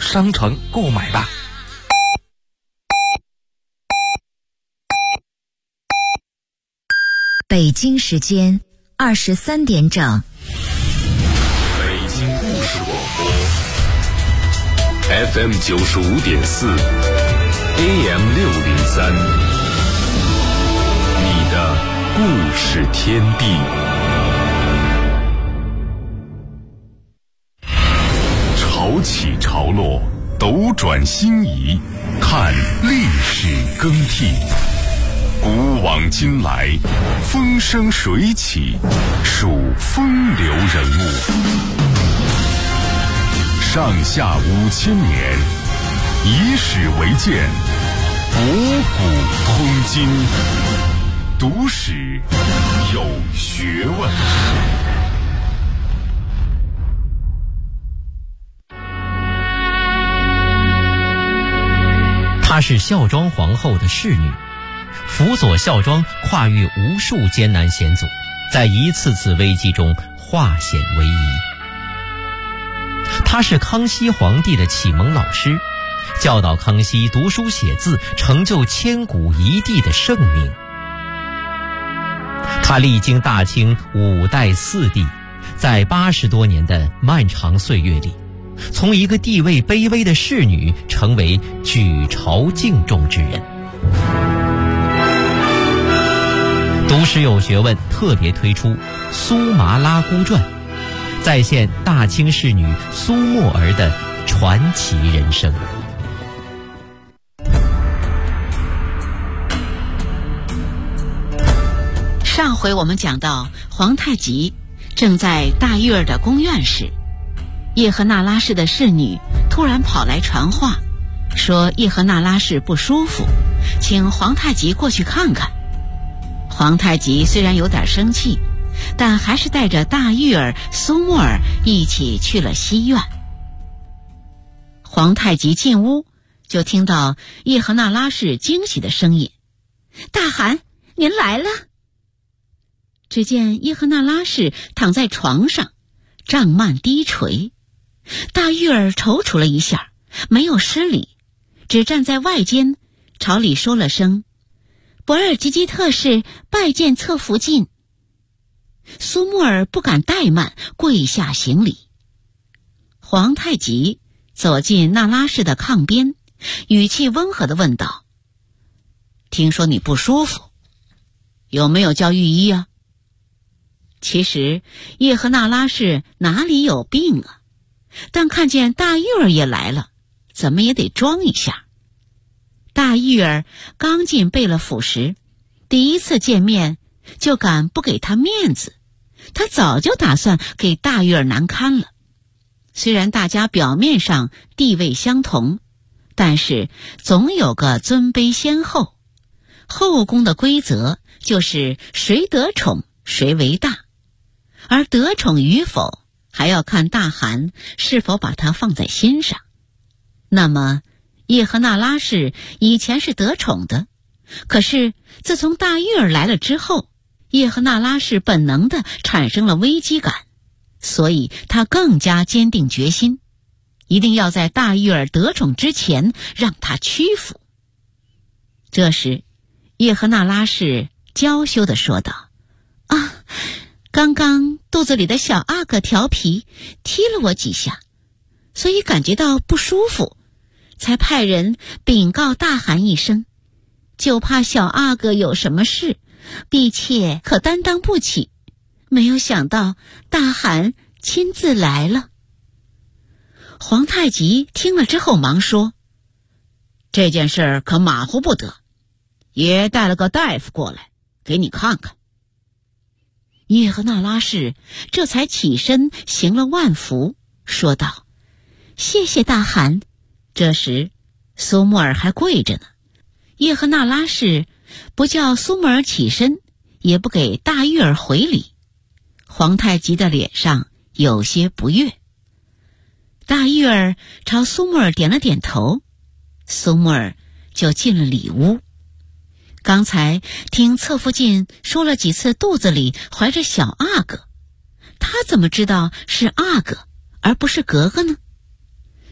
商城购买吧。 北京时间23点整。 北京故事广播 FM 95.4 AM 603，你的故事天地。潮起潮落，斗转星移，看历史更替。古往今来，风生水起，数风流人物。上下5000年，以史为鉴，博古通今，读史有学问。 她是孝庄皇后的侍女，辅佐孝庄跨越无数艰难险阻，在一次次危机中化险为夷。她是康熙皇帝的启蒙老师，教导康熙读书写字，成就千古一帝的盛名。她历经大清5代4帝，在80多年的漫长岁月里，从一个地位卑微的侍女成为举朝敬重之人。读史有学问特别推出《苏麻拉姑传》，再现大清侍女苏沫儿的传奇人生。 上回我们讲到，皇太极正在大玉儿的宫院时，叶赫那拉氏的侍女突然跑来传话，说叶赫那拉氏不舒服，请皇太极过去看看。皇太极虽然有点生气，但还是带着大玉儿、苏沫儿一起去了西院。皇太极进屋，就听到叶赫那拉氏惊喜的声音：“大汗，您来了！”只见叶赫那拉氏躺在床上，帐幔低垂。大玉儿踌躇了一下，没有施礼，只站在外间，朝里说了声：“博尔济吉特氏拜见侧福晋。”苏沫儿不敢怠慢，跪下行礼。皇太极走进那拉氏的炕边，语气温和地问道：“听说你不舒服，有没有叫御医啊？”其实叶赫那拉氏哪里有病啊，但看见大玉儿也来了，怎么也得装一下。大玉儿刚进贝勒府时，第一次见面就敢不给他面子，他早就打算给大玉儿难堪了。虽然大家表面上地位相同，但是总有个尊卑先后，后宫的规则就是谁得宠谁为大，而得宠与否还要看大汗是否把它放在心上。那么叶赫那拉氏以前是得宠的，可是自从大玉儿来了之后，叶赫那拉氏本能地产生了危机感，所以他更加坚定决心，一定要在大玉儿得宠之前让他屈服。这时叶赫那拉氏娇羞地说道：“啊，刚刚肚子里的小阿哥调皮踢了我几下，所以感觉到不舒服，才派人禀告大汗一声，就怕小阿哥有什么事，婢妾可担当不起。没有想到大汗亲自来了。”皇太极听了之后忙说：“这件事可马虎不得，爷带了个大夫过来给你看看。”叶赫那拉氏这才起身行了万福，说道：“谢谢大汗。”这时苏沫儿还跪着呢，叶赫那拉氏不叫苏沫儿起身，也不给大玉儿回礼。皇太极的脸上有些不悦。大玉儿朝苏沫儿点了点头，苏沫儿就进了里屋。刚才听侧福晋说了几次肚子里怀着小阿哥，他怎么知道是阿哥而不是格格呢？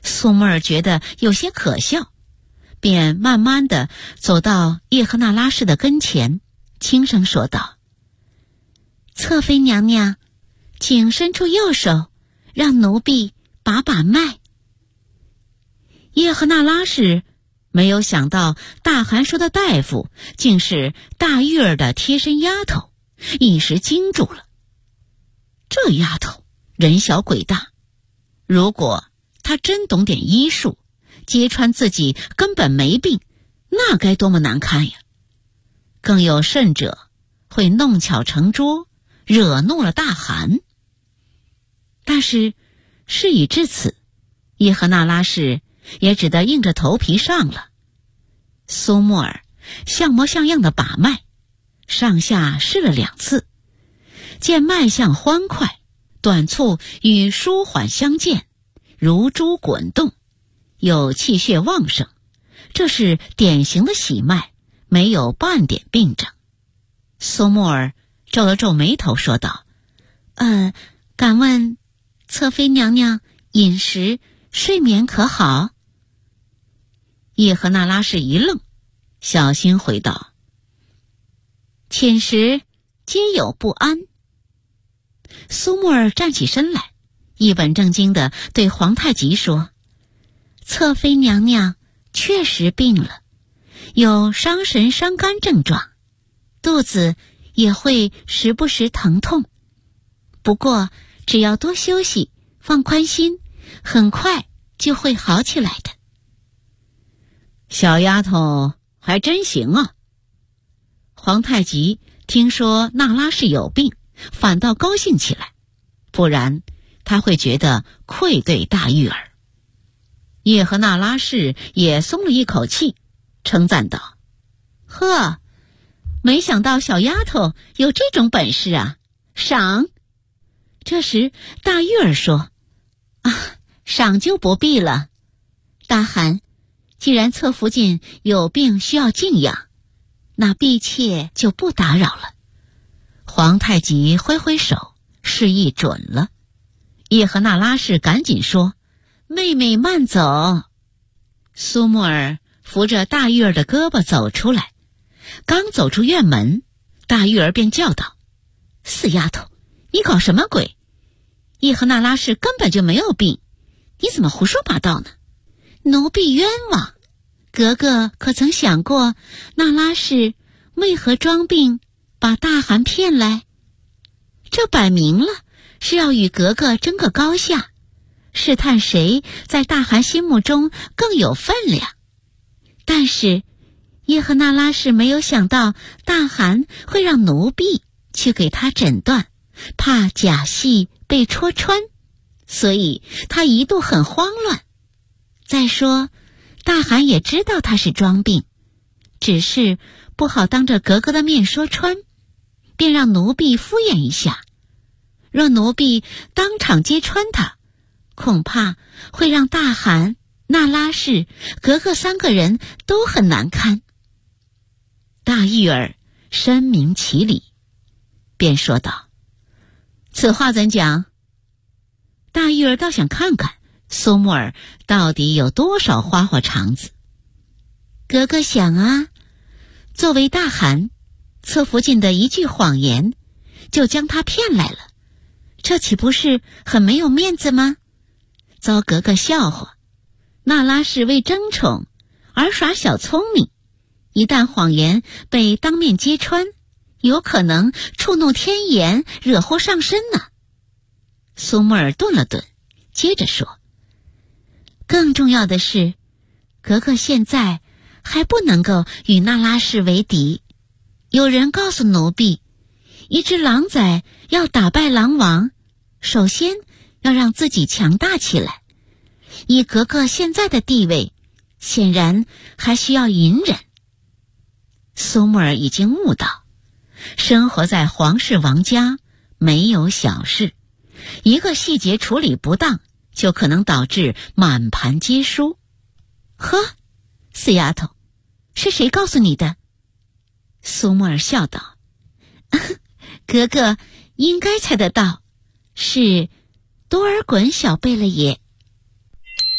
苏木尔觉得有些可笑，便慢慢地走到叶赫那拉氏的跟前，轻声说道：侧妃娘娘，请伸出右手，让奴婢把把脉。叶赫那拉氏没有想到大汗说的大夫竟是大玉儿的贴身丫头，一时惊住了。这丫头人小鬼大，如果她真懂点医术，揭穿自己根本没病，那该多么难堪呀！更有甚者，会弄巧成拙，惹怒了大汗。但是事已至此，叶赫那拉氏也只得硬着头皮上了。苏木尔像模像样的把脉，上下试了2次，见脉象欢快，短促与舒缓相间，如珠滚动，有气血旺盛，这是典型的喜脉，没有半点病症。苏木尔皱了皱眉头说道：敢问侧妃娘娘饮食睡眠可好？叶赫那拉氏一愣，小心回道：寝食皆有不安。苏木尔站起身来，一本正经地对皇太极说：侧妃娘娘确实病了，有伤神伤肝症状，肚子也会时不时疼痛，不过只要多休息，放宽心，很快就会好起来的。小丫头还真行啊！皇太极听说那拉氏有病，反倒高兴起来，不然他会觉得愧对大玉儿。叶赫那拉氏也松了一口气，称赞道：呵，没想到小丫头有这种本事啊，赏。这时大玉儿说：赏就不必了，大汗，既然侧福晋有病需要静养，那婢妾就不打扰了。皇太极挥挥手，示意准了。叶赫那拉氏赶紧说：妹妹慢走。苏木尔扶着大玉儿的胳膊走出来，刚走出院门，大玉儿便叫道：死丫头，你搞什么鬼？叶赫那拉氏根本就没有病，你怎么胡说八道呢？奴婢冤枉，格格可曾想过那拉氏为何装病把大汗骗来？这摆明了是要与格格争个高下，试探谁在大汗心目中更有分量。但是叶赫那拉氏没有想到大汗会让奴婢去给他诊断，怕假戏被戳穿，所以他一度很慌乱。再说大汗也知道他是装病，只是不好当着格格的面说穿，便让奴婢敷衍一下。若奴婢当场揭穿他，恐怕会让大汗、那拉氏、格格3个人都很难堪。大玉儿深明其理，便说道：此话怎讲？大玉儿倒想看看苏木尔到底有多少花花肠子。格格想啊，作为大汗，侧福晋的一句谎言就将他骗来了，这岂不是很没有面子吗？遭格格笑话。那拉氏为争宠而耍小聪明，一旦谎言被当面揭穿，有可能触怒天颜，惹祸上身呢。苏木尔顿了顿，接着说：更重要的是，格格现在还不能够与那拉氏为敌。有人告诉奴婢，一只狼崽要打败狼王，首先要让自己强大起来。以格格现在的地位，显然还需要隐忍。苏木尔已经悟到，生活在皇室王家没有小事，一个细节处理不当，就可能导致满盘皆输。呵，死丫头，是谁告诉你的？苏木尔笑道：格格应该猜得到，是多尔衮小贝了也。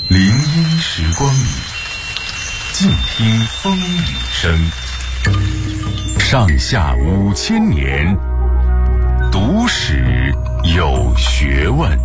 林荫时光里，静听风雨声。上下5000年，读史有学问。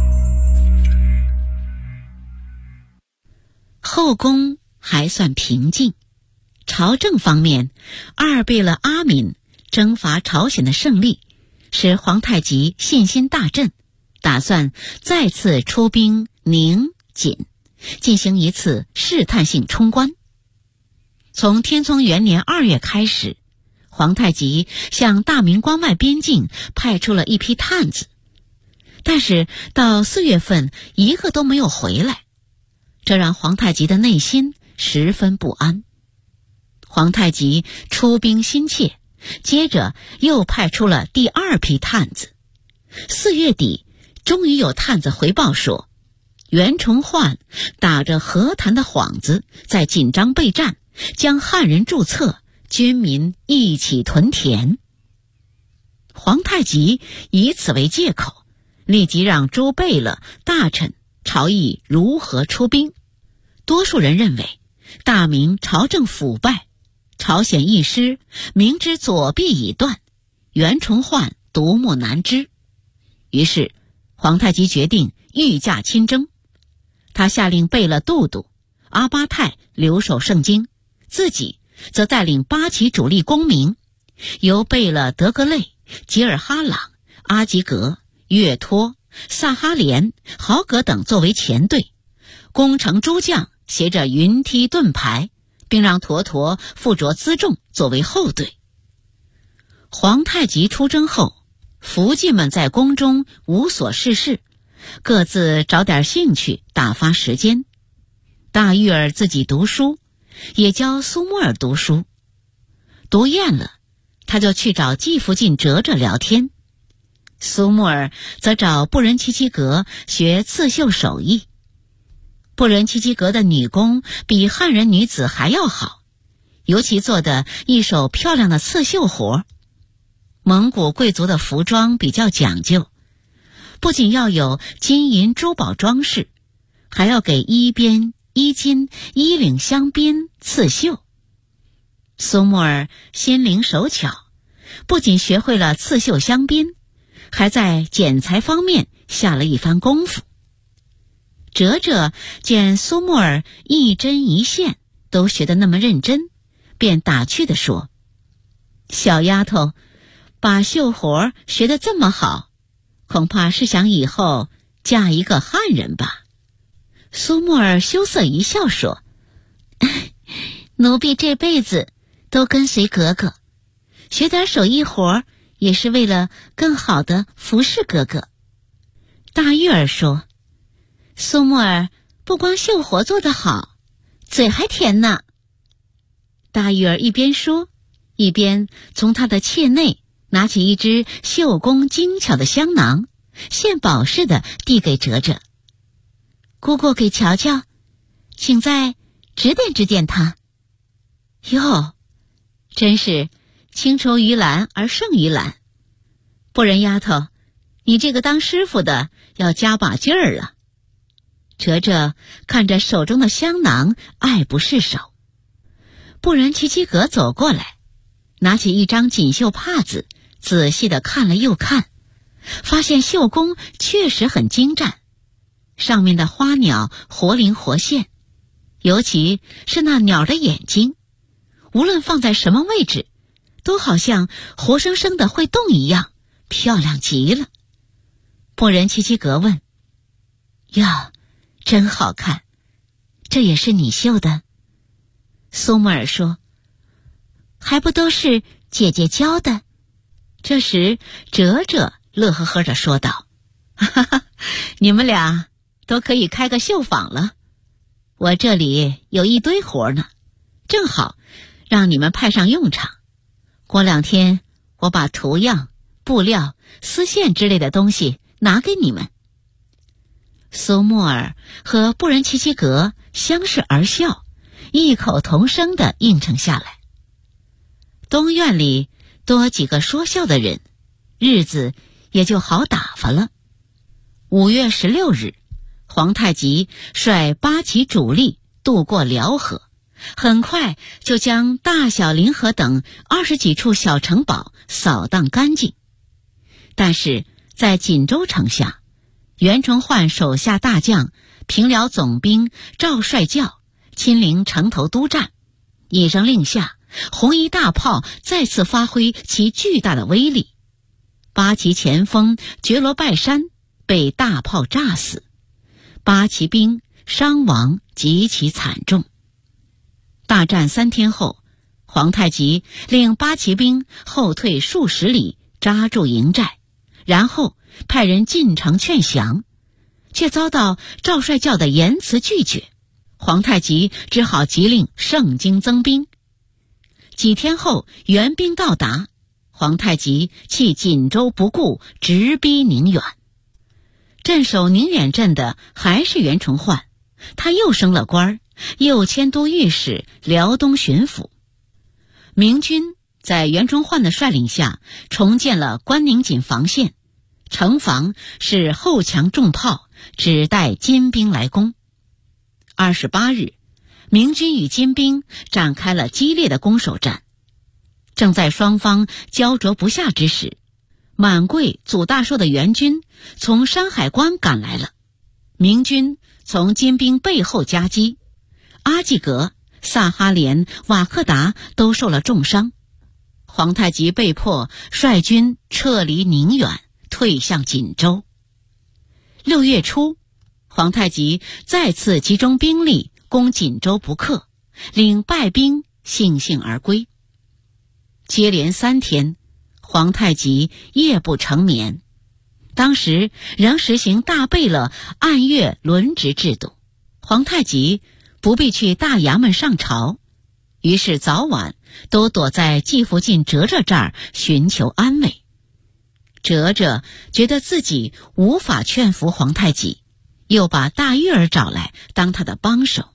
后宫还算平静，朝政方面，二贝勒阿敏征伐朝鲜的胜利，使皇太极信心大振，打算再次出兵宁、锦，进行一次试探性冲关。从天聪元年2月开始，皇太极向大明关外边境派出了一批探子，但是到4月份一个都没有回来，这让皇太极的内心十分不安。皇太极出兵心切，接着又派出了第2批探子。4月底，终于有探子回报说，袁崇焕打着和谈的幌子，在紧张备战，将汉人注册，军民一起屯田。皇太极以此为借口，立即让诸贝勒、大臣朝议如何出兵。多数人认为，大明朝政腐败，朝鲜一失，明知左臂已断，袁崇焕独木难支。于是皇太极决定御驾亲征。他下令贝勒都督阿巴泰留守盛京，自己则带领8旗主力公民，由贝勒德格类、吉尔哈朗、阿吉格、岳托、萨哈连、豪格等作为前队，攻城诸将携着云梯盾牌，并让坨坨附着辎重作为后队。皇太极出征后，福晋们在宫中无所事事，各自找点兴趣打发时间。大玉儿自己读书，也教苏木儿读书。读厌了，他就去找季福晋哲哲聊天。苏木儿则找布仁齐齐格学刺绣手艺。布仁齐齐格的女工比汉人女子还要好，尤其做的一手漂亮的刺绣活。蒙古贵族的服装比较讲究，不仅要有金银珠宝装饰，还要给衣边、衣襟、衣领镶边刺绣。苏木儿心灵手巧，不仅学会了刺绣镶边，还在剪裁方面下了一番功夫。哲哲见苏木儿一针一线都学得那么认真，便打趣地说：“小丫头，把绣活学得这么好，恐怕是想以后嫁一个汉人吧？”苏木儿羞涩一笑说：“奴婢这辈子都跟随格格，学点手艺活也是为了更好的服侍格格。”大玉儿说：“苏木儿不光绣活做得好，嘴还甜呢。”大玉儿一边说，一边从她的妾内拿起一只绣工精巧的香囊，献宝似的递给哲哲：“姑姑给瞧瞧，请再指点指点她。”哟，真是青出于蓝而胜于蓝。不然丫头，你这个当师傅的要加把劲儿了。哲哲看着手中的香囊，爱不释手。布仁齐齐格走过来，拿起一张锦绣帕子，仔细地看了又看，发现绣工确实很精湛，上面的花鸟活灵活现，尤其是那鸟的眼睛，无论放在什么位置，都好像活生生的会动一样，漂亮极了。布仁齐齐格问：“呀，真好看，这也是你绣的？”苏木尔说：“还不都是姐姐教的？”这时哲哲乐呵呵地说道：“哈哈，你们俩都可以开个绣坊了，我这里有一堆活呢，正好让你们派上用场。过2天我把图样、布料、丝线之类的东西拿给你们。”苏木尔和布仁齐齐格相视而笑，异口同声地应承下来。东院里多几个说笑的人，日子也就好打发了。5月16日， 皇太极率8旗主力渡过辽河，很快就将大小临河等20几处小城堡扫荡干净。但是在锦州城下，袁崇焕手下大将平辽总兵赵帅教亲临城头督战，一声令下，红衣大炮再次发挥其巨大的威力。8旗前锋觉罗拜山被大炮炸死，8旗兵伤亡极其惨重。大战3天后，皇太极令8旗兵后退数十里，扎住营寨，然后派人进城劝降，却遭到赵帅教的严词拒绝。皇太极只好急令盛京增兵。几天后，援兵到达，皇太极弃锦州不顾，直逼宁远。镇守宁远镇的还是袁崇焕，他又升了官，又迁都御史、辽东巡抚。明军在袁崇焕的率领下重建了关宁锦防线，城防是厚墙重炮，只待金兵来攻。28日，明军与金兵展开了激烈的攻守战。正在双方焦灼不下之时，满桂祖大寿的援军从山海关赶来了。明军从金兵背后夹击，阿济格、萨哈连、瓦克达都受了重伤。皇太极被迫率军撤离宁远，退向锦州。6月初，皇太极再次集中兵力攻锦州不克，领败兵悻悻而归。接连3天，皇太极夜不成眠。当时仍实行大贝勒按月轮值制度，皇太极不必去大衙门上朝，于是早晚都躲在季福晋哲哲这儿寻求安慰。哲哲觉得自己无法劝服皇太极，又把大玉儿找来当他的帮手。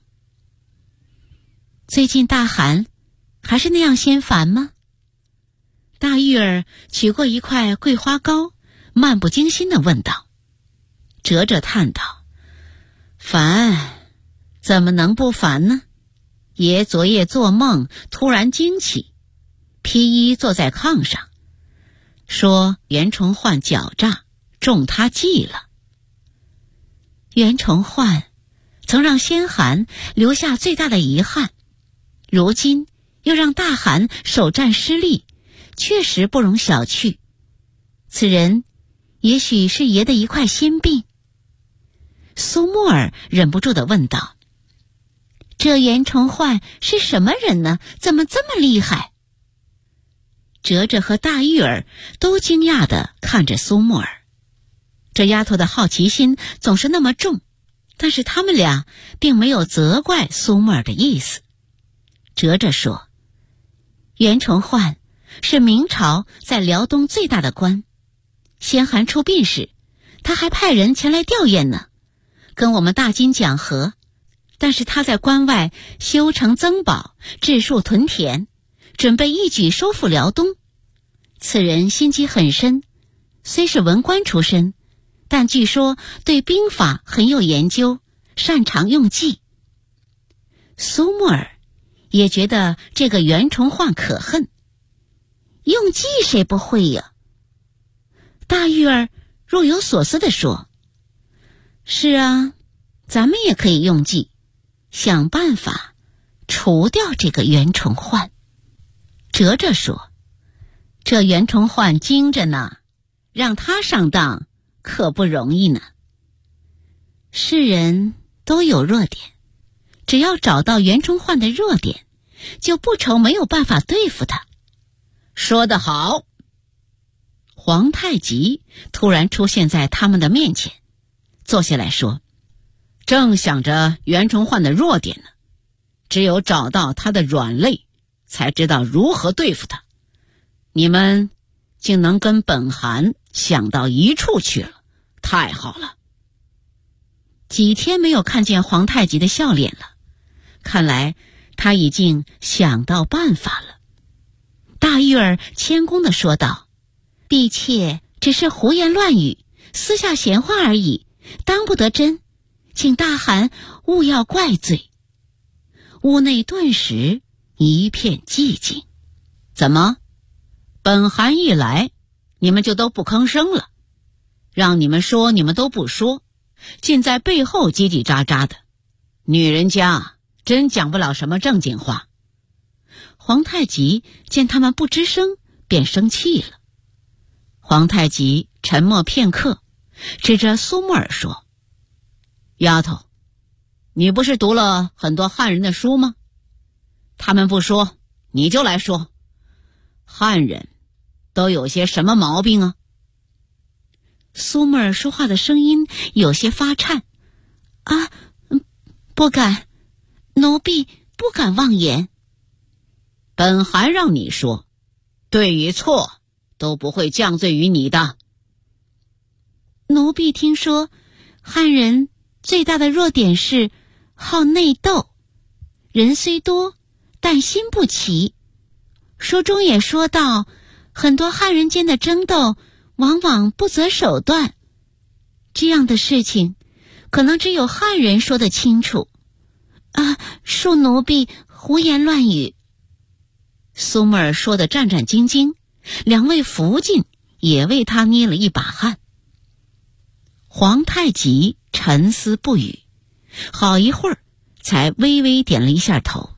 最近大寒，还是那样心烦吗？大玉儿取过一块桂花糕，漫不经心地问道。哲哲叹道：烦，怎么能不烦呢？爷昨夜做梦，突然惊起，披衣坐在炕上，说袁崇焕狡诈，中他计了。袁崇焕曾让先寒留下最大的遗憾，如今又让大汗首战失利，确实不容小觑。此人也许是爷的一块心病。苏沫儿忍不住地问道：这袁崇焕是什么人呢？怎么这么厉害？哲哲和大玉儿都惊讶地看着苏沫儿，这丫头的好奇心总是那么重，但是他们俩并没有责怪苏沫儿的意思。哲哲说：袁崇焕是明朝在辽东最大的官，先寒出殡时，他还派人前来吊唁呢，跟我们大金讲和，但是他在关外修城增宝，治树屯田，准备一举收复辽东。此人心机很深，虽是文官出身，但据说对兵法很有研究，擅长用计。苏沫儿也觉得这个袁崇焕可恨。用计谁不会呀？大玉儿若有所思地说：是啊，咱们也可以用计，想办法除掉这个袁崇焕。哲哲说：这袁崇焕精着呢，让他上当可不容易呢。世人都有弱点，只要找到袁崇焕的弱点，就不愁没有办法对付他。说得好。皇太极突然出现在他们的面前，坐下来说：正想着袁崇焕的弱点呢，只有找到他的软肋，才知道如何对付他。你们竟能跟本汗想到一处去了，太好了。几天没有看见皇太极的笑脸了，看来他已经想到办法了。大玉儿谦恭地说道：婢妾只是胡言乱语，私下闲话而已，当不得真， 请大汗勿要怪罪。屋内顿时一片寂静。怎么，本汗一来，你们就都不吭声了？让你们说，你们都不说，尽在背后叽叽喳喳的。女人家真讲不了什么正经话。皇太极见他们不吱声，便生气了。皇太极沉默片刻，指着苏木尔说：丫头，你不是读了很多汉人的书吗？他们不说，你就来说，汉人都有些什么毛病啊？苏木尔说话的声音有些发颤。不敢，奴婢不敢妄言。本汗让你说，对与错都不会降罪于你的。奴婢听说汉人最大的弱点是好内斗，人虽多，但心不齐。书中也说到，很多汉人间的争斗往往不择手段，这样的事情可能只有汉人说得清楚。恕奴婢胡言乱语。苏木尔说得战战兢兢，两位福晋也为他捏了一把汗。皇太极沉思不语，好一会儿才微微点了一下头。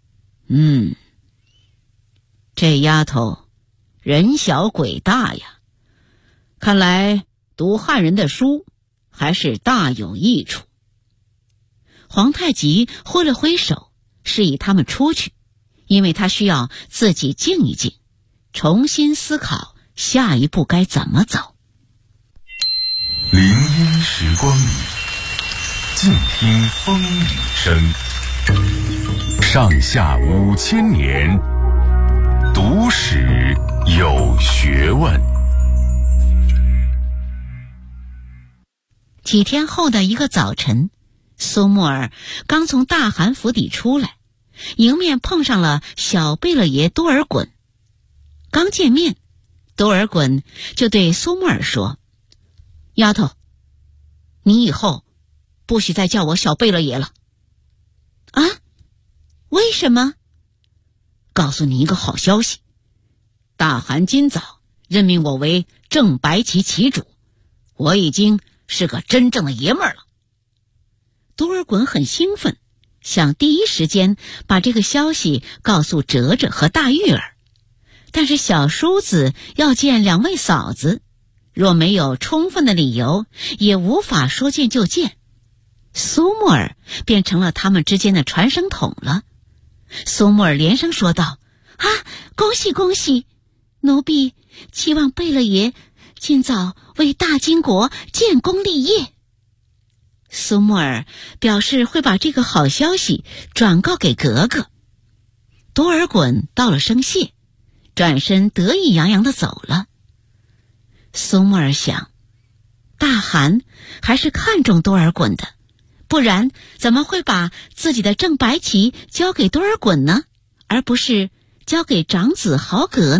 这丫头人小鬼大呀，看来读汉人的书还是大有益处。皇太极挥了挥手，示意他们出去，因为他需要自己静一静，重新思考下一步该怎么走。 林荫时光里，静听风雨声。上下5000年，读史有学问。 几天后的一个早晨，苏木尔刚从大汗府邸出来，迎面碰上了小贝勒爷多尔衮。刚见面，多尔衮就对苏木尔说：丫头，你以后不许再叫我小贝勒爷了。为什么？告诉你一个好消息，大汗今早任命我为正白旗旗主，我已经是个真正的爷们儿了。多尔衮很兴奋，想第一时间把这个消息告诉哲哲和大玉儿，但是小叔子要见两位嫂子，若没有充分的理由，也无法说见就见。苏木尔变成了他们之间的传声筒了。苏木尔连声说道：恭喜恭喜，奴婢期望贝勒爷尽早为大金国建功立业。苏木尔表示会把这个好消息转告给格格。多尔衮道了声谢，转身得意洋洋地走了。苏木尔想，大汗还是看重多尔衮的，不然怎么会把自己的正白旗交给多尔衮呢，而不是交给长子豪格呢？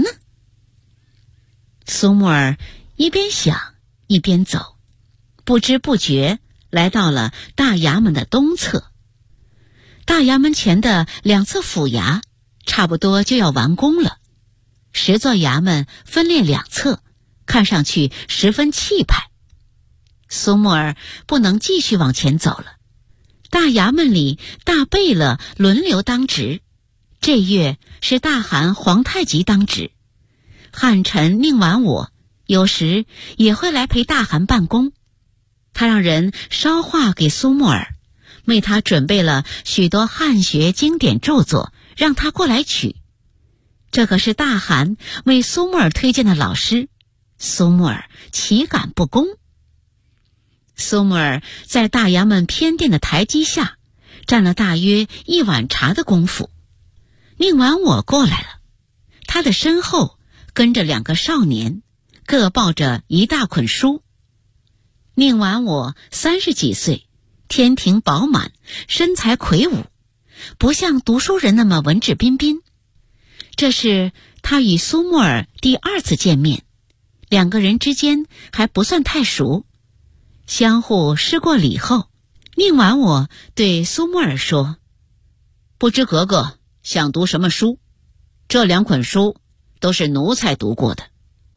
苏木尔一边想一边走，不知不觉来到了大衙门的东侧。大衙门前的2侧府衙差不多就要完工了，10座衙门分列2侧，看上去十分气派。苏木尔不能继续往前走了。大衙门里大贝勒轮流当值，这月是大汗皇太极当值，汉臣宁完我有时也会来陪大汗办公。他让人捎话给苏木尔，为他准备了许多汉学经典著作，让他过来取。这可是大汗为苏木尔推荐的老师，苏木尔岂敢不恭？苏木尔在大衙门偏殿的台基下站了大约1碗茶的功夫，宁完我过来了，他的身后跟着2个少年，各抱着一大捆书。宁完我30几岁，天庭饱满，身材魁梧，不像读书人那么文质彬彬。这是他与苏木尔第2次见面，2个人之间还不算太熟，相互施过礼后， 宁完我对苏木尔说：“不知格格想读什么书？这2捆书都是奴才读过的。”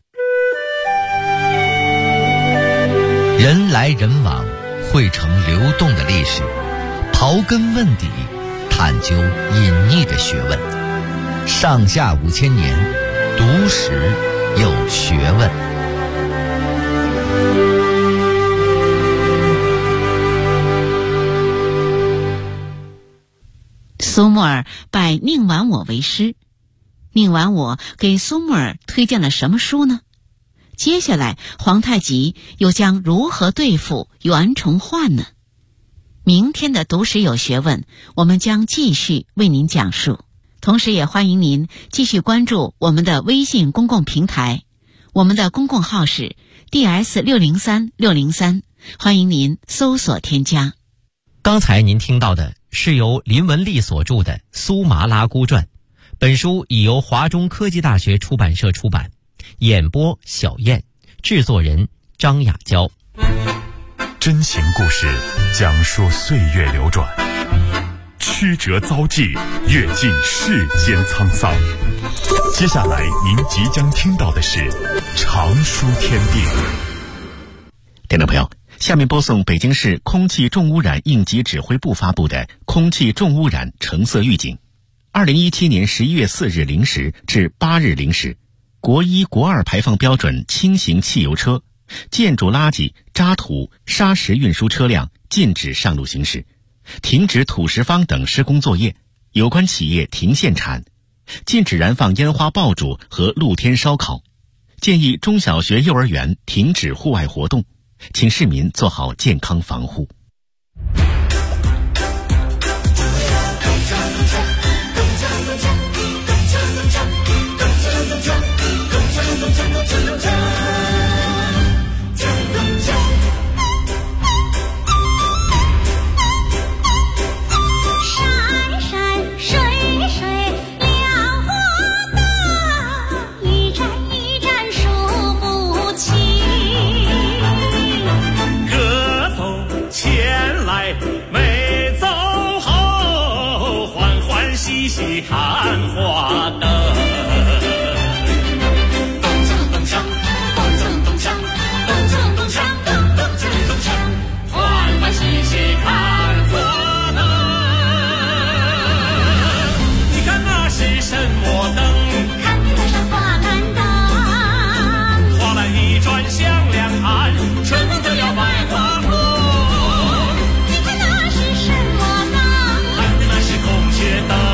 人来人往，汇成流动的历史，刨根问底，探究隐匿的学问。上下5000年，读史有学问。 苏木尔拜宁完我为师，宁完我给苏木尔推荐了什么书呢？接下来皇太极又将如何对付袁崇焕呢？明天的读史有学问，我们将继续为您讲述。同时也欢迎您继续关注我们的微信公共平台，我们的公共号是 DS603603，欢迎您搜索添加。 刚才您听到的是由林文丽所著的《苏麻拉姑传》，本书已由华中科技大学出版社出版，演播小燕，制作人张雅娇。 真情故事讲述岁月流转，曲折遭际，阅尽世间沧桑。接下来您即将听到的是常书天地。 听众朋友，下面播送北京市空气重污染应急指挥部发布的空气重污染橙色预警。2017年11月4日0时至8日0时，国1、国2排放标准轻型汽油车、建筑垃圾、渣土、砂石运输车辆禁止上路行驶，停止土石方等施工作业，有关企业停限产，禁止燃放烟花爆竹和露天烧烤，建议中小学、幼儿园停止户外活动，请市民做好健康防护。 看花灯，咚锵咚锵，咚锵咚锵，咚锵咚锵，咚锵咚锵，欢欢喜喜看花灯。你看那是什么灯？看那是花篮灯。花篮一转向两岸，春风就要百花红。你看那是什么灯？看那是孔雀灯。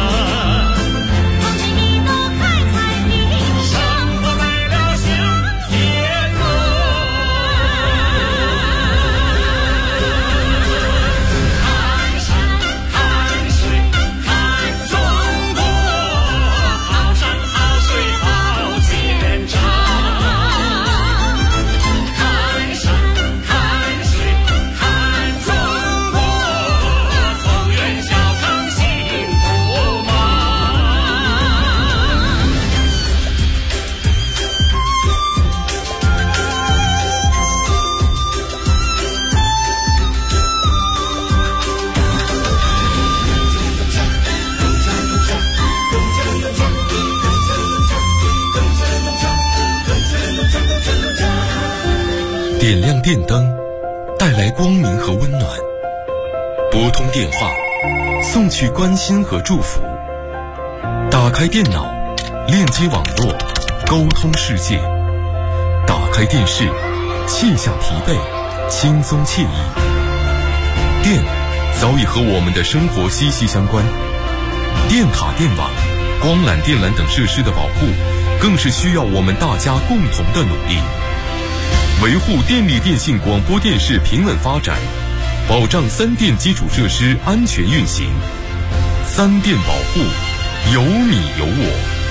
点亮电灯，带来光明和温暖；拨通电话，送去关心和祝福；打开电脑，链接网络，沟通世界；打开电视，卸下疲惫，轻松惬意。电早已和我们的生活息息相关，电塔、电网、光缆、电缆等设施的保护，更是需要我们大家共同的努力。维护电力电信广播电视平稳发展，保障三电基础设施安全运行。三电保护，有你有我。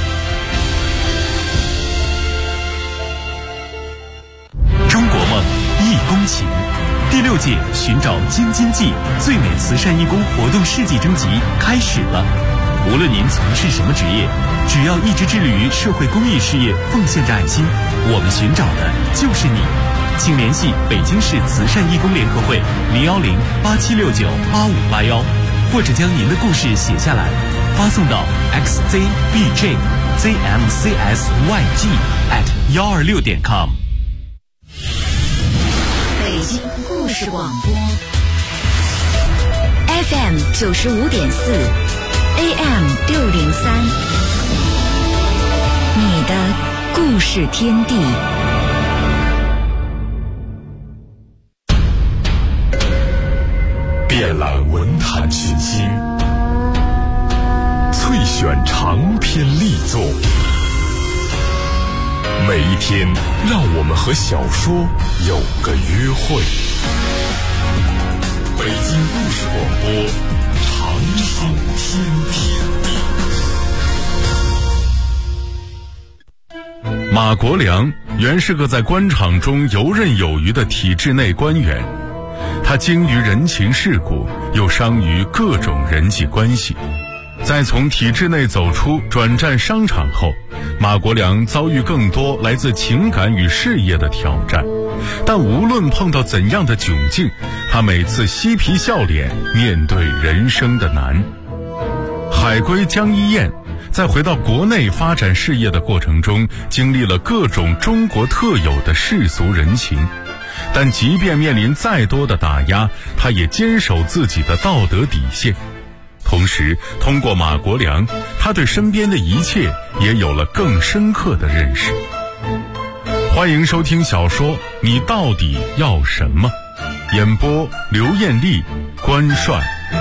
中国梦义工勤第6届寻找京津冀最美慈善义工活动世纪征集开始了。无论您从事什么职业，只要一直致力于社会公益事业，奉献着爱心，我们寻找的就是你。 请联系北京市慈善义工联合会010-8769-8581，或者将您的故事写下来，发送到 xzbjzmcsyg@126.com。 北京故事广播 FM 95.4 AM 603，你的故事天地。 遍览文坛群星，萃选长篇力作，每一天让我们和小说有个约会。北京故事广播，长寿天地。马国良原是个在官场中游刃有余的体制内官员，他精于人情世故，又商于各种人际关系。在从体制内走出转战商场后，马国良遭遇更多来自情感与事业的挑战，但无论碰到怎样的窘境，他每次嬉皮笑脸面对人生的难。海归江一燕在回到国内发展事业的过程中，经历了各种中国特有的世俗人情，但即便面临再多的打压，他也坚守自己的道德底线。同时，通过马国良，他对身边的一切也有了更深刻的认识。欢迎收听小说《你到底要什么》，演播刘艳丽、关帅。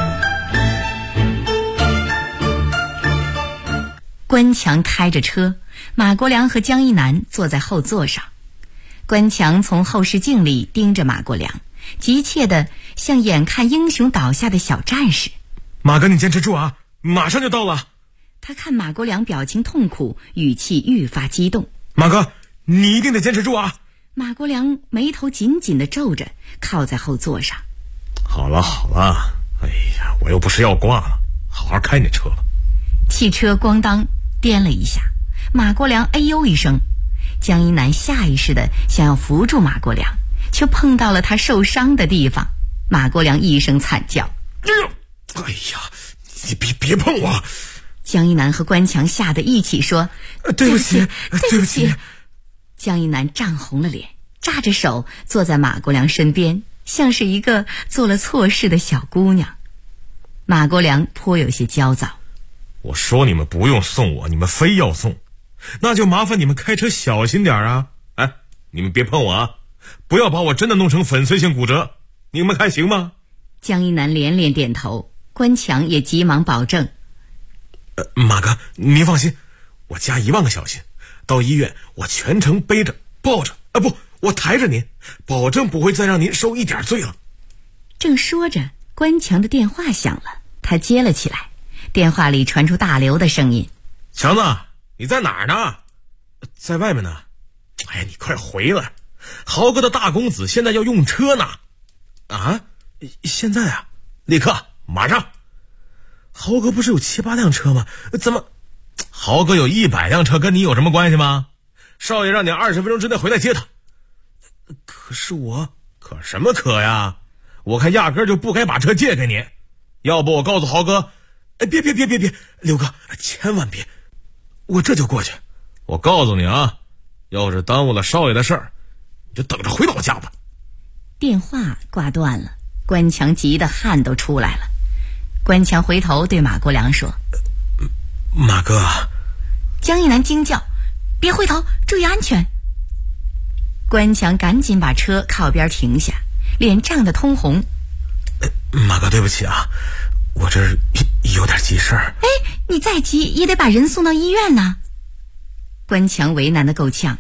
关强开着车，马国良和江一南坐在后座上。关强从后视镜里盯着马国良，急切地像眼看英雄倒下的小战士。 马哥，你坚持住啊，马上就到了。 他看马国良表情痛苦，语气愈发激动。 马哥，你一定得坚持住啊！ 马国良眉头紧紧地皱着，靠在后座上。 好了好了，哎呀，我又不是要挂了，好好开你的车吧。 汽车咣当颠了一下，马国良哎呦一声。江一南下意识地想要扶住马国良，却碰到了他受伤的地方。马国良一声惨叫： 哎呀，你别碰我！ 江一南和关强吓得一起说： 对不起，对不起。 江一南涨红了脸，扎着手坐在马国良身边，像是一个做了错事的小姑娘。马国良颇有些焦躁。 我说你们不用送我，你们非要送，那就麻烦你们开车小心点啊！哎，你们别碰我啊，不要把我真的弄成粉碎性骨折，你们看行吗？ 江一南连连点头，关强也急忙保证： 马哥，您放心，我加10000个小心，到医院我全程背着抱着，不，我抬着您，保证不会再让您受一点罪了。 正说着，关强的电话响了，他接了起来。电话里传出大刘的声音： 强子，你在哪儿呢？在外面呢。哎呀，你快回来，豪哥的大公子现在要用车呢。啊？现在啊？立刻马上。豪哥不是有7、8辆车吗？怎么豪哥有100辆车，跟你有什么关系吗？少爷让你20分钟之内回来接他。可是我可什么可呀，我看压根就不该把车借给你。要不我告诉豪哥，别，刘哥，千万别，我这就过去。我告诉你啊，要是耽误了少爷的事儿，你就等着回老家吧。 电话挂断了，关强急得汗都出来了。关强回头对马国良说： 马哥。 江一南惊叫：别回头，注意安全。关强赶紧把车靠边停下，脸涨得通红。 马哥，对不起啊，我这有点急事儿。 你再急也得把人送到医院呢。关强为难得够呛。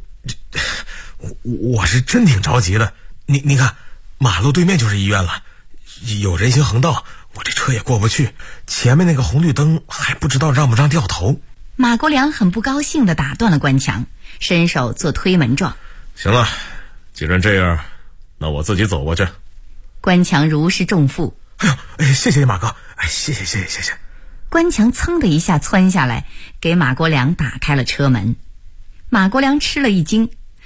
我是真挺着急的。你看，马路对面就是医院了，有人行横道，我这车也过不去，前面那个红绿灯还不知道让不让掉头。 马国良很不高兴地打断了关强，伸手做推门状。 行了，既然这样，那我自己走过去。 关强如释重负。 谢谢你马哥，谢谢。 关强噌的一下窜下来，给马国良打开了车门。马国良吃了一惊，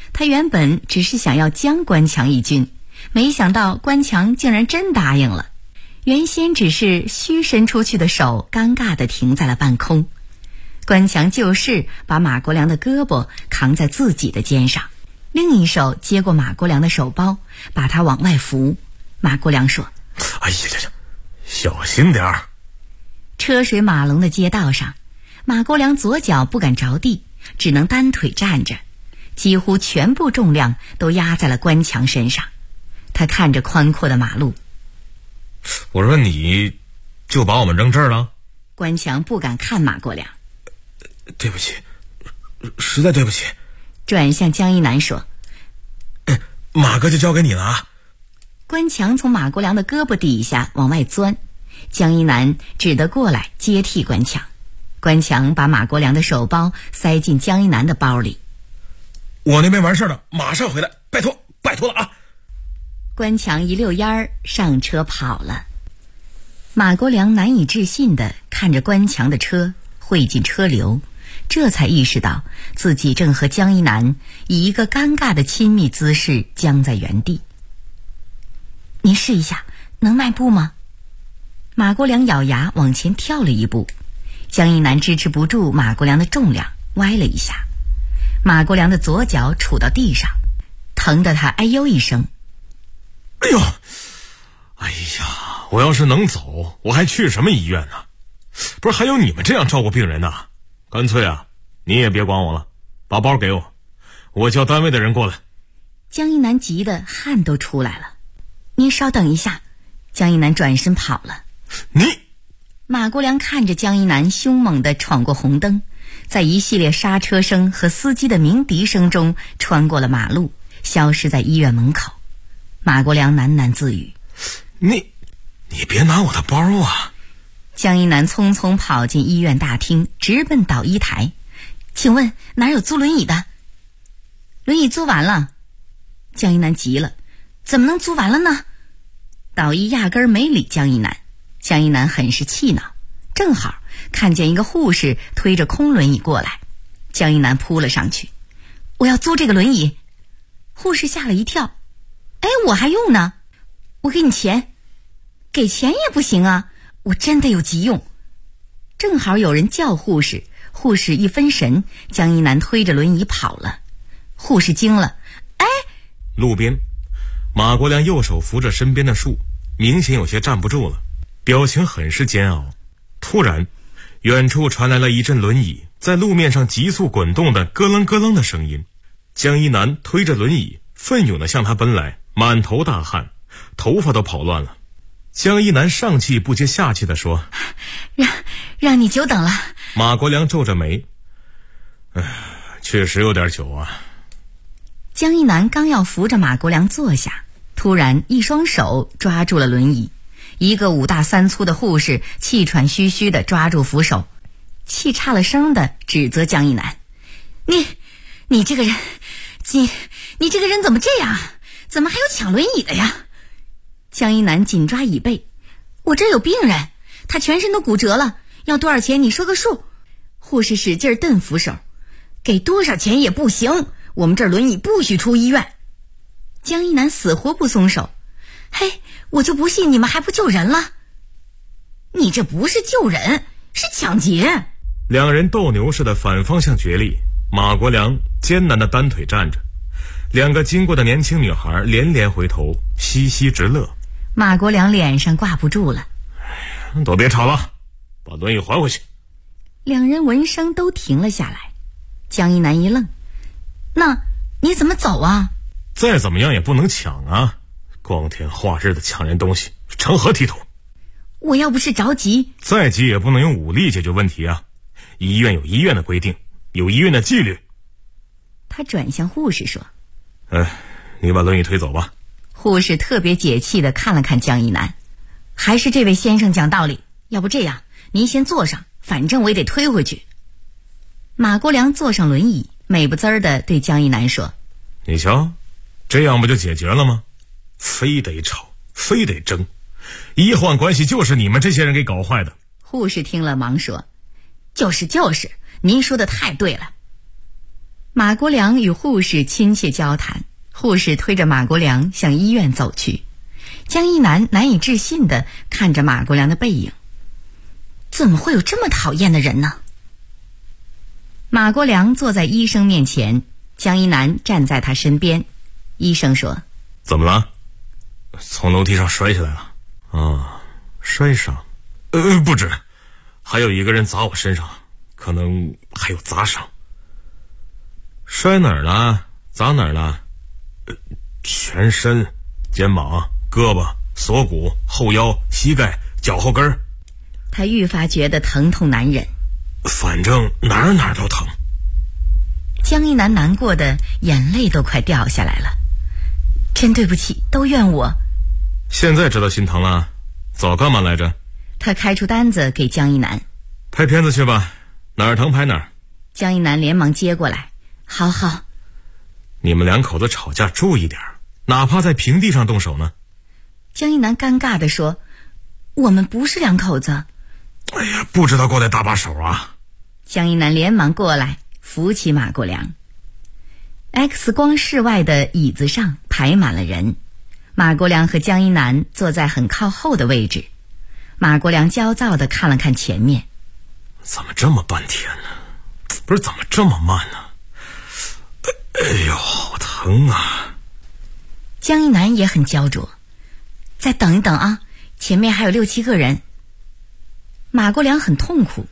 他原本只是想要将关强一军，没想到关强竟然真答应了。原先只是虚伸出去的手尴尬地停在了半空。关强就是把马国良的胳膊扛在自己的肩上，另一手接过马国良的手包，把他往外扶。马国良说： 哎呀，小心点儿。 车水马龙的街道上，马国良左脚不敢着地，只能单腿站着，几乎全部重量都压在了关强身上。他看着宽阔的马路。 我说你就把我们扔这儿了？ 关强不敢看马国良。 对不起，实在对不起。 转向江一南说： 马哥就交给你了啊。 关强从马国良的胳膊底下往外钻，江一南只得过来接替关强。关强把马国良的手包塞进江一南的包里。 我那边完事了，马上回来，拜托了啊。 关强一溜烟儿上车跑了。马国良难以置信地看着关强的车汇进车流，这才意识到自己正和江一南以一个尴尬的亲密姿势僵在原地。您试一下，能迈步吗？马国良咬牙往前跳了一步，江一南支持不住马国良的重量，歪了一下。马国良的左脚杵到地上，疼得他哎呦一声。 哎呀，我要是能走，我还去什么医院呢？不是还有你们这样照顾病人呢？干脆啊，你也别管我了，把包给我，我叫单位的人过来。 江一南急得汗都出来了。您稍等一下。江一南转身跑了。 你！ 马国良看着江一南凶猛地闯过红灯，在一系列刹车声和司机的鸣笛声中穿过了马路，消失在医院门口。马国良喃喃自语： 你别拿我的包啊！ 江一南匆匆跑进医院大厅，直奔导医台。请问哪有租轮椅的？轮椅租完了。江一南急了：怎么能租完了呢？导医压根儿没理江一南。江一南很是气恼，正好看见一个护士推着空轮椅过来。江一南扑了上去：我要租这个轮椅。护士吓了一跳：我还用呢，我给你钱。给钱也不行啊，我真的有急用。正好有人叫护士，护士一分神，江一南推着轮椅跑了。护士惊了： 路边，马国良右手扶着身边的树，明显有些站不住了，表情很是煎熬。突然，远处传来了一阵轮椅在路面上急速滚动的咯楞咯楞的声音。江一南推着轮椅奋勇地向他奔来，满头大汗，头发都跑乱了。江一南上气不接下气地说： 让你久等了。 马国良皱着眉：确实有点久啊。 江一南刚要扶着马国良坐下，突然一双手抓住了轮椅，一个5大3粗的护士气喘吁吁地抓住扶手，气岔了声地指责江一南：你这个人，你这个人怎么这样？怎么还有抢轮椅的呀？江一南紧抓椅背：我这有病人，他全身都骨折了，要多少钱你说个数。护士使劲蹬扶手：给多少钱也不行，我们这儿轮椅不许出医院。江一南死活不松手：我就不信你们还不救人了。你这不是救人，是抢劫。 两人斗牛似的反方向角力，马国良艰难地单腿站着，两个经过的年轻女孩连连回头，嘻嘻直乐。 马国良脸上挂不住了： 都别吵了，把轮椅还回去。 两人闻声都停了下来。江一南一愣：那你怎么走啊？ 再怎么样也不能抢啊，光天化日的抢人东西，成何体统？ 我要不是着急， 再急也不能用武力解决问题啊！医院有医院的规定，有医院的纪律。 他转向护士说： 你把轮椅推走吧。 护士特别解气地看了看江一南：还是这位先生讲道理，要不这样，您先坐上，反正我也得推回去。马国良坐上轮椅，美不滋儿地对江一南说： 你瞧，这样不就解决了吗？非得吵，非得争，医患关系就是你们这些人给搞坏的。 护士听了忙说：就是，您说的太对了。 马国良与护士亲切交谈，护士推着马国良向医院走去。江一南难以置信地看着马国良的背影，怎么会有这么讨厌的人呢？马国良坐在医生面前，江一南站在他身边。医生说： 怎么了？从楼梯上摔下来了。啊，摔伤？不止，还有一个人砸我身上，可能还有砸伤。摔哪儿了？砸哪儿了？全身、肩膀、胳膊、锁骨、后腰、膝盖、脚后跟儿。 他愈发觉得疼痛难忍， 反正哪儿都疼。 江一南难过的眼泪都快掉下来了。真对不起，都怨我。 现在知道心疼了，早干嘛来着？ 他开出单子给江一南。 拍片子去吧，哪儿疼拍哪儿。 江一南连忙接过来。好好。 你们两口子吵架注意点，哪怕在平地上动手呢。 江一南尴尬地说：我们不是两口子。 哎呀，不知道过来搭把手啊。 江一南连忙过来扶起马国良。X 光室外的椅子上排满了人，马国良和江一南坐在很靠后的位置。马国良焦躁地看了看前面， 怎么这么半天呢？不是，怎么这么慢呢？哎呦，好疼啊！ 江一南也很焦灼，再等一等啊，前面还有6、7个人。马国良很痛苦。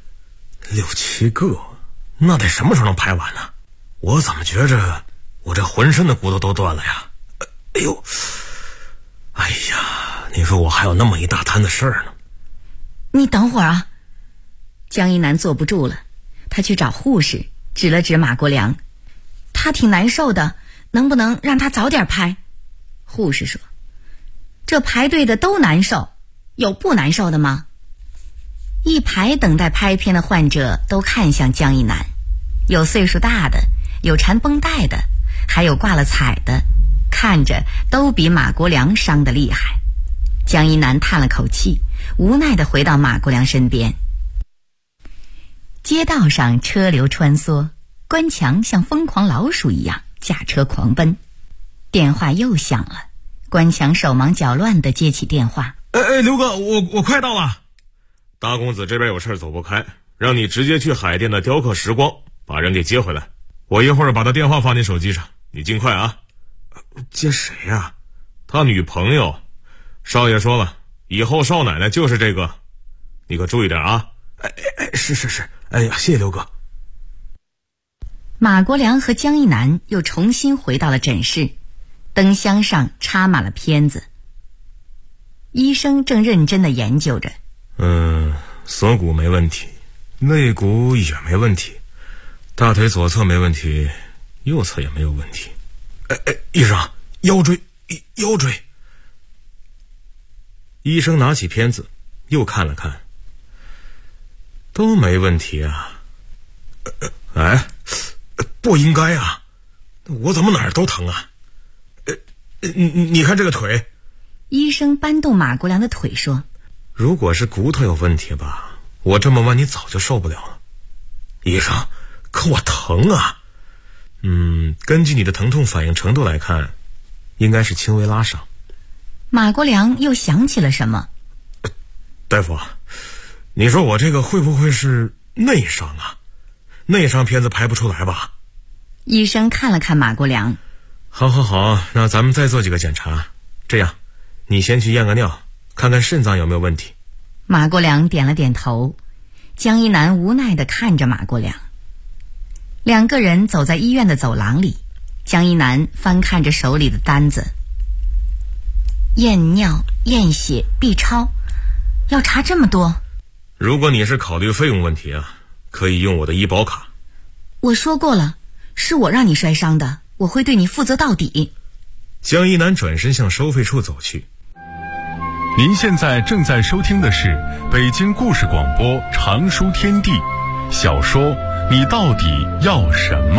6、7个，那得什么时候能拍完呢？我怎么觉着我这浑身的骨头都断了呀？哎呦，哎呀，你说我还有那么一大摊子事儿呢。 你等会儿啊。江一南坐不住了，他去找护士，指了指马国良。他挺难受的，能不能让他早点拍？护士说：这排队的都难受，有不难受的吗？一排等待拍片的患者都看向江一南，有岁数大的，有缠绷带的，还有挂了彩的，看着都比马国良伤得厉害。江一南叹了口气，无奈地回到马国良身边。街道上车流穿梭，关强像疯狂老鼠一样驾车狂奔。电话又响了，关强手忙脚乱地接起电话。 刘哥，我快到了。大公子这边有事走不开，让你直接去海淀的雕刻时光把人给接回来。我一会儿把他电话发你手机上，你尽快啊。接谁呀？他女朋友。少爷说了，以后少奶奶就是这个，你可注意点啊。是，哎呀，谢谢刘哥。 马国良和江一南又重新回到了诊室，灯箱上插满了片子。医生正认真地研究着。 锁骨没问题，肋骨也没问题，大腿左侧没问题，右侧也没有问题。医生，腰椎。医生拿起片子又看了看，都没问题啊。不应该啊，我怎么哪儿都疼啊？你看这个腿。 医生搬动马国良的腿说： 如果是骨头有问题吧，我这么弯你早就受不了了。医生，可我疼啊。根据你的疼痛反应程度来看，应该是轻微拉伤。 马国良又想起了什么。 大夫，你说我这个会不会是内伤啊？内伤片子拍不出来吧？ 医生看了看马国良。 好，那咱们再做几个检查。这样，你先去验个尿，看看肾脏有没有问题。 马国良点了点头。江一南无奈地看着马国良。两个人走在医院的走廊里，江一南翻看着手里的单子。验尿、验血、B 超，要查这么多。 如果你是考虑费用问题啊，可以用我的医保卡。 我说过了，是我让你摔伤的，我会对你负责到底。 江一南转身向收费处走去。 您现在正在收听的是北京故事广播长书天地小说《你到底要什么》。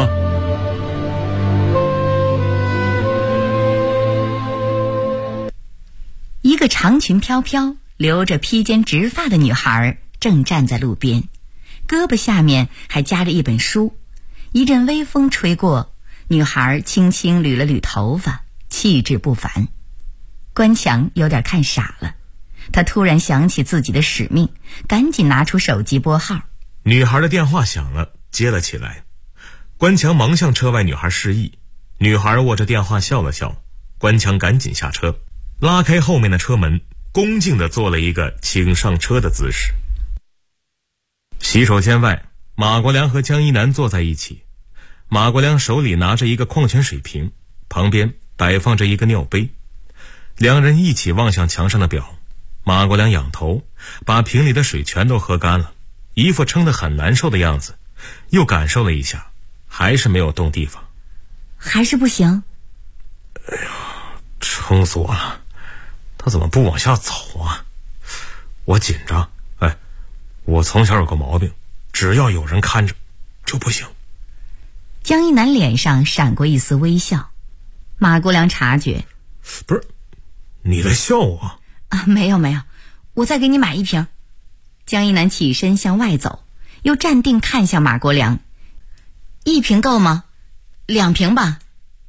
一个长裙飘飘、留着披肩直发的女孩正站在路边，胳膊下面还夹着一本书， 一阵微风吹过，女孩轻轻捋了捋头发，气质不凡。关强有点看傻了，他突然想起自己的使命，赶紧拿出手机拨号。 女孩的电话响了，接了起来。关强忙向车外女孩示意，女孩握着电话笑了笑。关强赶紧下车，拉开后面的车门，恭敬地做了一个请上车的姿势。洗手间外，马国良和江一南坐在一起。马国良手里拿着一个矿泉水瓶，旁边摆放着一个尿杯。两人一起望向墙上的表。马国良仰头，把瓶里的水全都喝干了，一副撑得很难受的样子。又感受了一下，还是没有动地方。 还是不行？ 哎呀，撑死我了！他怎么不往下走啊？我紧张。我从小有个毛病，只要有人看着就不行。 江一南脸上闪过一丝微笑。马国良察觉。 不是，你在笑我啊？没有，我再给你买一瓶。江一南起身向外走，又站定看向马国良。1瓶够吗？2瓶吧。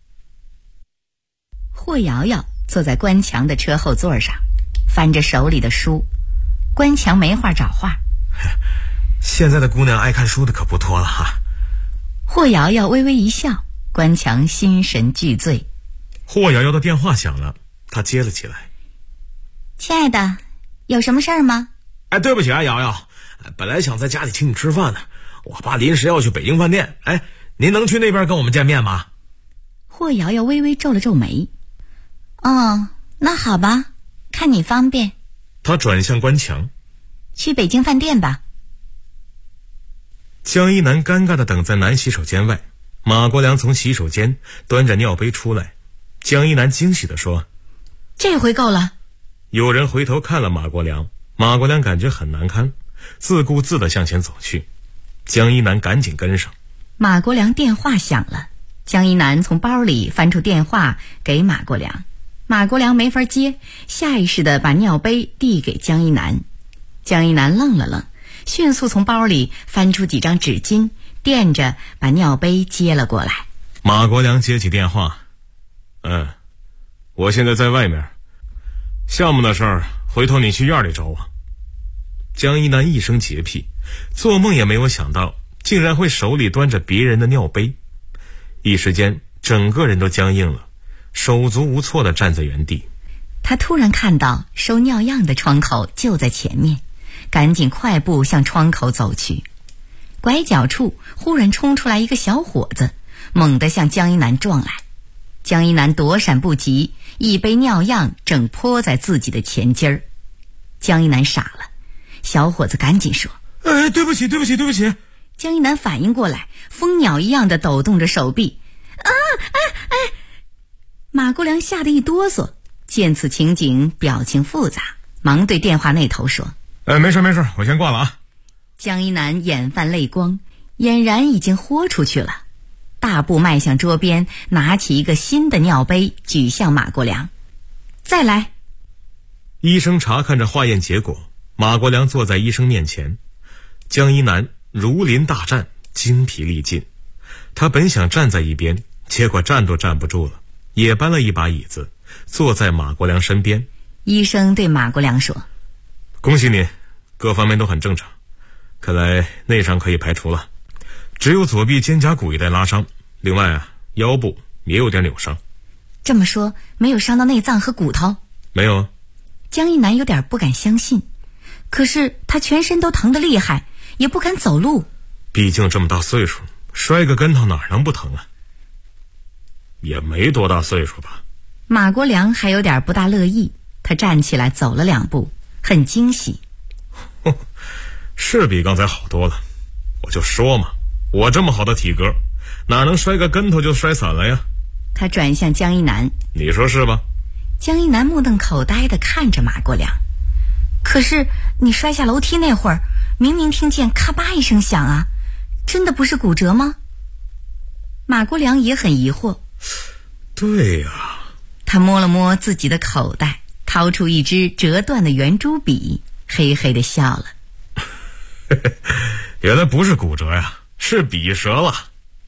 霍瑶瑶坐在关强的车后座上，翻着手里的书。关强没话找话。 现在的姑娘爱看书的可不多了哈。 霍瑶瑶微微一笑，关强心神俱醉。 霍瑶瑶的电话响了，他接了起来。 亲爱的，有什么事儿吗？ 对不起啊，瑶瑶，本来想在家里请你吃饭呢，我爸临时要去北京饭店，您能去那边跟我们见面吗？ 霍瑶瑶微微皱了皱眉。那好吧，看你方便。 他转向关强。 去北京饭店吧。 江一南尴尬地等在男洗手间外，马国良从洗手间端着尿杯出来。江一南惊喜地说： 这回够了。 有人回头看了马国良，马国良感觉很难堪，自顾自地向前走去。江一南赶紧跟上。 马国良电话响了，江一南从包里翻出电话给马国良。马国良没法接，下意识地把尿杯递给江一南。江一南愣了愣，迅速从包里翻出几张纸巾，垫着把尿杯接了过来。 马国良接起电话。我现在在外面，项目的事儿回头你去院里找我。江一南一声洁癖，做梦也没有想到竟然会手里端着别人的尿杯。一时间整个人都僵硬了，手足无措地站在原地。 他突然看到收尿样的窗口就在前面，赶紧快步向窗口走去。拐角处忽然冲出来一个小伙子，猛地向江一南撞来。江一南躲闪不及，一杯尿样正泼在自己的前襟儿。江一南傻了，小伙子赶紧说： 对不起。 江一南反应过来，蜂鸟一样的抖动着手臂。马国良吓得一哆嗦，见此情景表情复杂，忙对电话那头说： 没事，我先挂了啊。 江一南眼泛泪光，俨然已经豁出去了，大步迈向桌边，拿起一个新的尿杯举向马国良。再来。 医生查看着化验结果，马国良坐在医生面前。江一南如临大战，精疲力尽。他本想站在一边，结果站都站不住了，也搬了一把椅子坐在马国良身边。 医生对马国良说： 恭喜你，各方面都很正常，看来内伤可以排除了，只有左臂肩胛骨一带拉伤，另外腰部也有点扭伤。 这么说没有伤到内脏和骨头？ 没有。 江一南有点不敢相信，可是他全身都疼得厉害，也不敢走路。 毕竟这么大岁数，摔个跟头哪能不疼啊？也没多大岁数吧。 马国良还有点不大乐意，他站起来走了2步，很惊喜。 是比刚才好多了，我就说嘛，我这么好的体格，哪能摔个跟头就摔散了呀？ 他转向江一南： 你说是吧？ 江一南目瞪口呆地看着马国良。可是你摔下楼梯那会儿，明明听见咔吧一声响啊，真的不是骨折吗？马国良也很疑惑。 对呀。 他摸了摸自己的口袋，掏出一支折断的圆珠笔，嘿嘿地笑了。 原来不是骨折呀，是笔折了。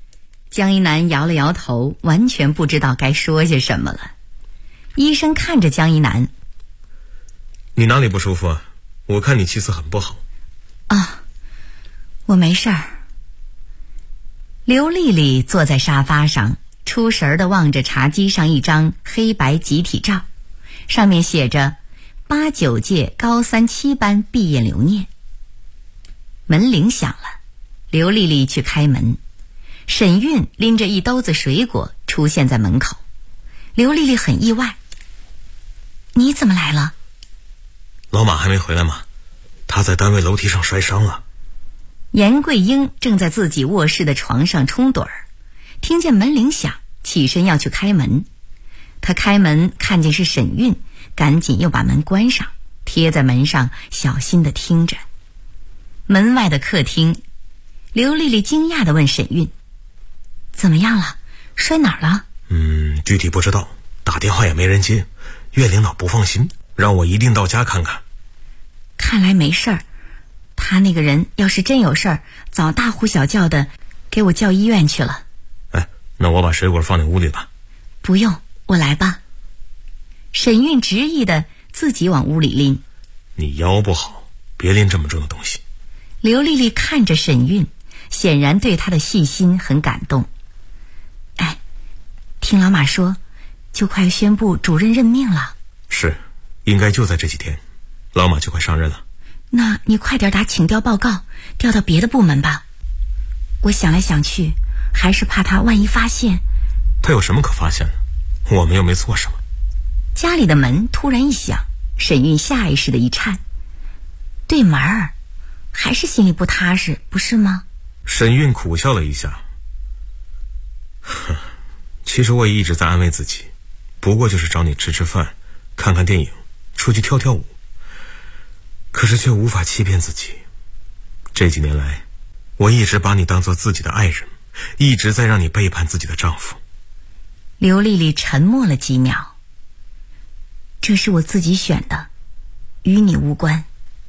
江一南摇了摇头，完全不知道该说些什么了。医生看着江一南：“ 你哪里不舒服啊？我看你气色很不好。”“ 啊，我没事儿。”刘丽丽坐在沙发上，出神地望着茶几上一张黑白集体照，上面写着8、9届高3、7班毕业留念。门铃响了，刘丽丽去开门。沈韵拎着一兜子水果出现在门口。刘丽丽很意外：“你怎么来了？”“ 老马还没回来吗？他在单位楼梯上摔伤了。” 严桂英正在自己卧室的床上冲盹儿，听见门铃响，起身要去开门。她开门看见是沈韵，赶紧又把门关上，贴在门上小心地听着。门外的客厅，刘丽丽惊讶地问沈韵：“怎么样了？摔哪儿了？”“ 具体不知道，打电话也没人接，院领导不放心，让我一定到家看看。”“ 看来没事儿。他那个人要是真有事儿，早大呼小叫的给我叫医院去了。”“ 哎，那我把水果放你屋里吧。”“ 不用，我来吧。”沈韵执意的自己往屋里拎。 “你腰不好，别拎这么重的东西。” 刘丽丽看着沈韵，显然对她的细心很感动。“哎，听老马说，就快宣布主任任命了。”“ 是，应该就在这几天，老马就快上任了。”“ 那你快点打请调报告，调到别的部门吧。我想来想去，还是怕他万一发现。”“ 他有什么可发现的？我们又没做什么。” 家里的门突然一响，沈韵下意识的一颤。对门儿，还是心里不踏实，不是吗？ 沈韵苦笑了一下。其实我也一直在安慰自己，不过就是找你吃吃饭，看看电影，出去跳跳舞。可是却无法欺骗自己。这几年来，我一直把你当作自己的爱人，一直在让你背叛自己的丈夫。 刘丽丽沉默了几秒。“这是我自己选的，与你无关。”“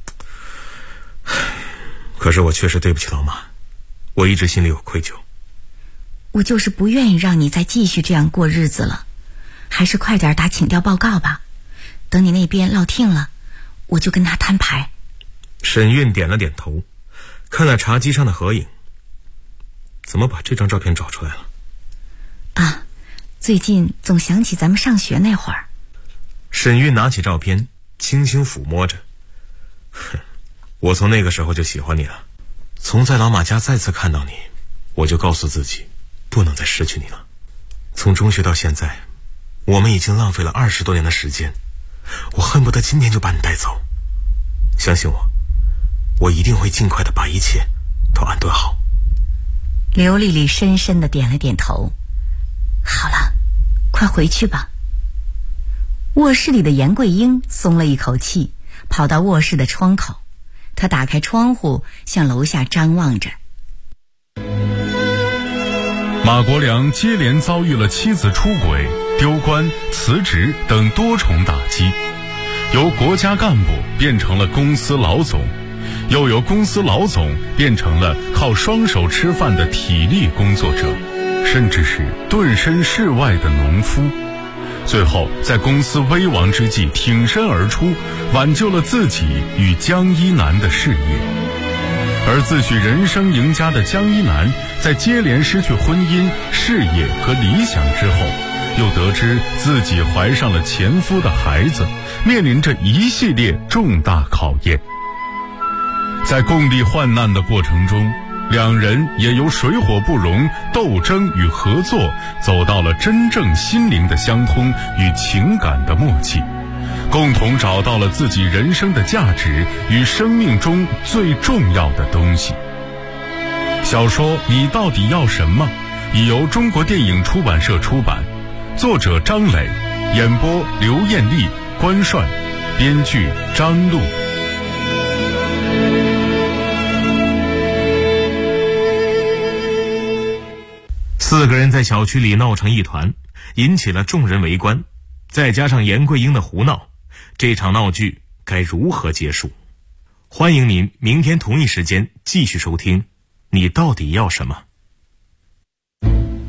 可是我确实对不起老马，我一直心里有愧疚。”“ 我就是不愿意让你再继续这样过日子了，还是快点打请调报告吧。等你那边落听了，我就跟他摊牌。” 沈韵点了点头，看了茶几上的合影。怎么把这张照片找出来了？“ 啊，最近总想起咱们上学那会儿。” 沈韵拿起照片，轻轻抚摸着。“我从那个时候就喜欢你了，从在老马家再次看到你，我就告诉自己，不能再失去你了。从中学到现在，我们已经浪费了20多年的时间，我恨不得今天就把你带走。相信我，我一定会尽快的把一切都安顿好。” 刘丽丽深深的点了点头。“好了，快回去吧。”卧室里的严桂英松了一口气，跑到卧室的窗口。她打开窗户，向楼下张望着。 马国良接连遭遇了妻子出轨、丢官、辞职等多重打击，由国家干部变成了公司老总，又由公司老总变成了靠双手吃饭的体力工作者，甚至是顿身事外的农夫。最后在公司危亡之际挺身而出，挽救了自己与江一南的事业。而自诩人生赢家的江一南，在接连失去婚姻、事业和理想之后，又得知自己怀上了前夫的孩子，面临着一系列重大考验。在共历患难的过程中，两人也由水火不容、斗争与合作，走到了真正心灵的相通与情感的默契，共同找到了自己人生的价值与生命中最重要的东西。小说《你到底要什么》已由中国电影出版社出版，作者张磊，演播刘艳丽、关帅，编剧张璐。 4个人在小区里闹成一团，引起了众人围观，再加上严桂英的胡闹，这场闹剧该如何结束？欢迎您明天同一时间继续收听《你到底要什么》。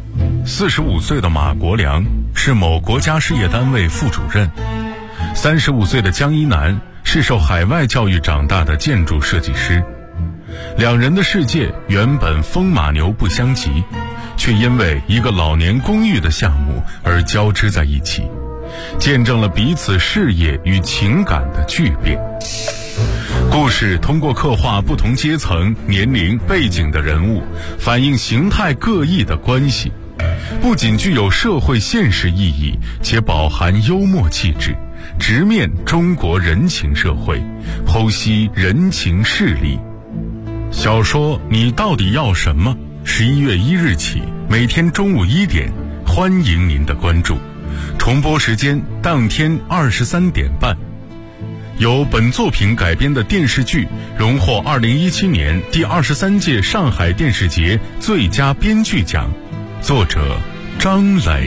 45岁的马国良是某国家事业单位副主任，35岁的江一楠是受海外教育长大的建筑设计师。两人的世界原本风马牛不相及，却因为一个老年公寓的项目而交织在一起，见证了彼此事业与情感的巨变。故事通过刻画不同阶层、年龄、背景的人物，反映形态各异的关系，不仅具有社会现实意义，且饱含幽默气质，直面中国人情社会，剖析人情势力。小说《你到底要什么》11月1日起，每天中午1点，欢迎您的关注。重播时间当天23点半。由本作品改编的电视剧荣获2017年第23届上海电视节最佳编剧奖，作者张磊。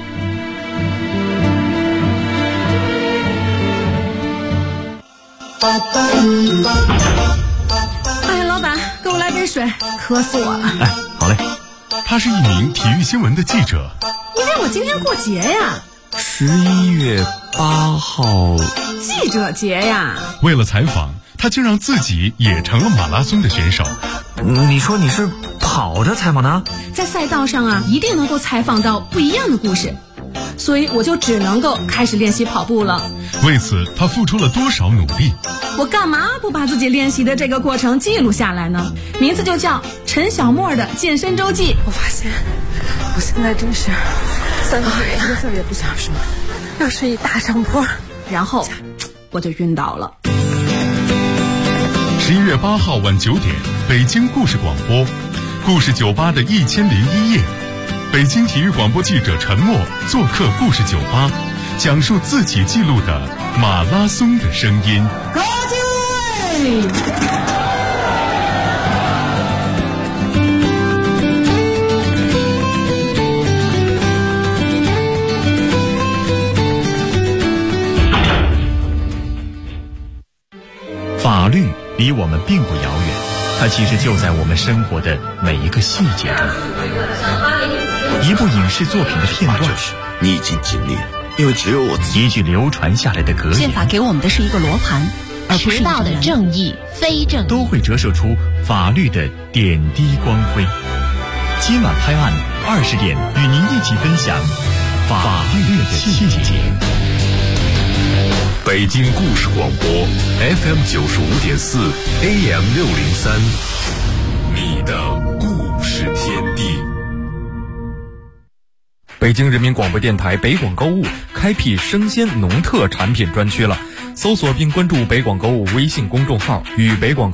哎，老板，给我来杯水，渴死我了。 哎，好嘞。他是一名体育新闻的记者。 因为我今天过节呀。 11月8号， 记者节呀。 为了采访，他竟让自己也成了马拉松的选手。 你说你是跑着采访的？ 在赛道上啊，一定能够采访到不一样的故事，所以我就只能够开始练习跑步了。 为此，他付出了多少努力？ 我干嘛不把自己练习的这个过程记录下来呢？名字就叫陈小沫的健身周记。 我发现我现在真是3个月一个字也不想说，要是一大上坡， 然后我就晕倒了。 11月8号晚9点，北京故事广播，故事酒吧的1001夜，北京体育广播记者陈默做客故事酒吧，讲述自己记录的马拉松的声音。 高进位！ 法律离我们并不遥远，它其实就在我们生活的每一个细节中。一部影视作品的片段， 你已经尽力了，因为只有我自己。 一句流传下来的格言， 宪法给我们的是一个罗盘，而不是道的正义、非正义， 都会折射出法律的点滴光辉。今晚拍案20点，与您一起分享法律的细节。 北京故事广播 FM 95.4 AM 603，你的故事天地。 北京人民广播电台北广购物开辟生鲜农特产品专区了，搜索并关注北广购物微信公众号，与北广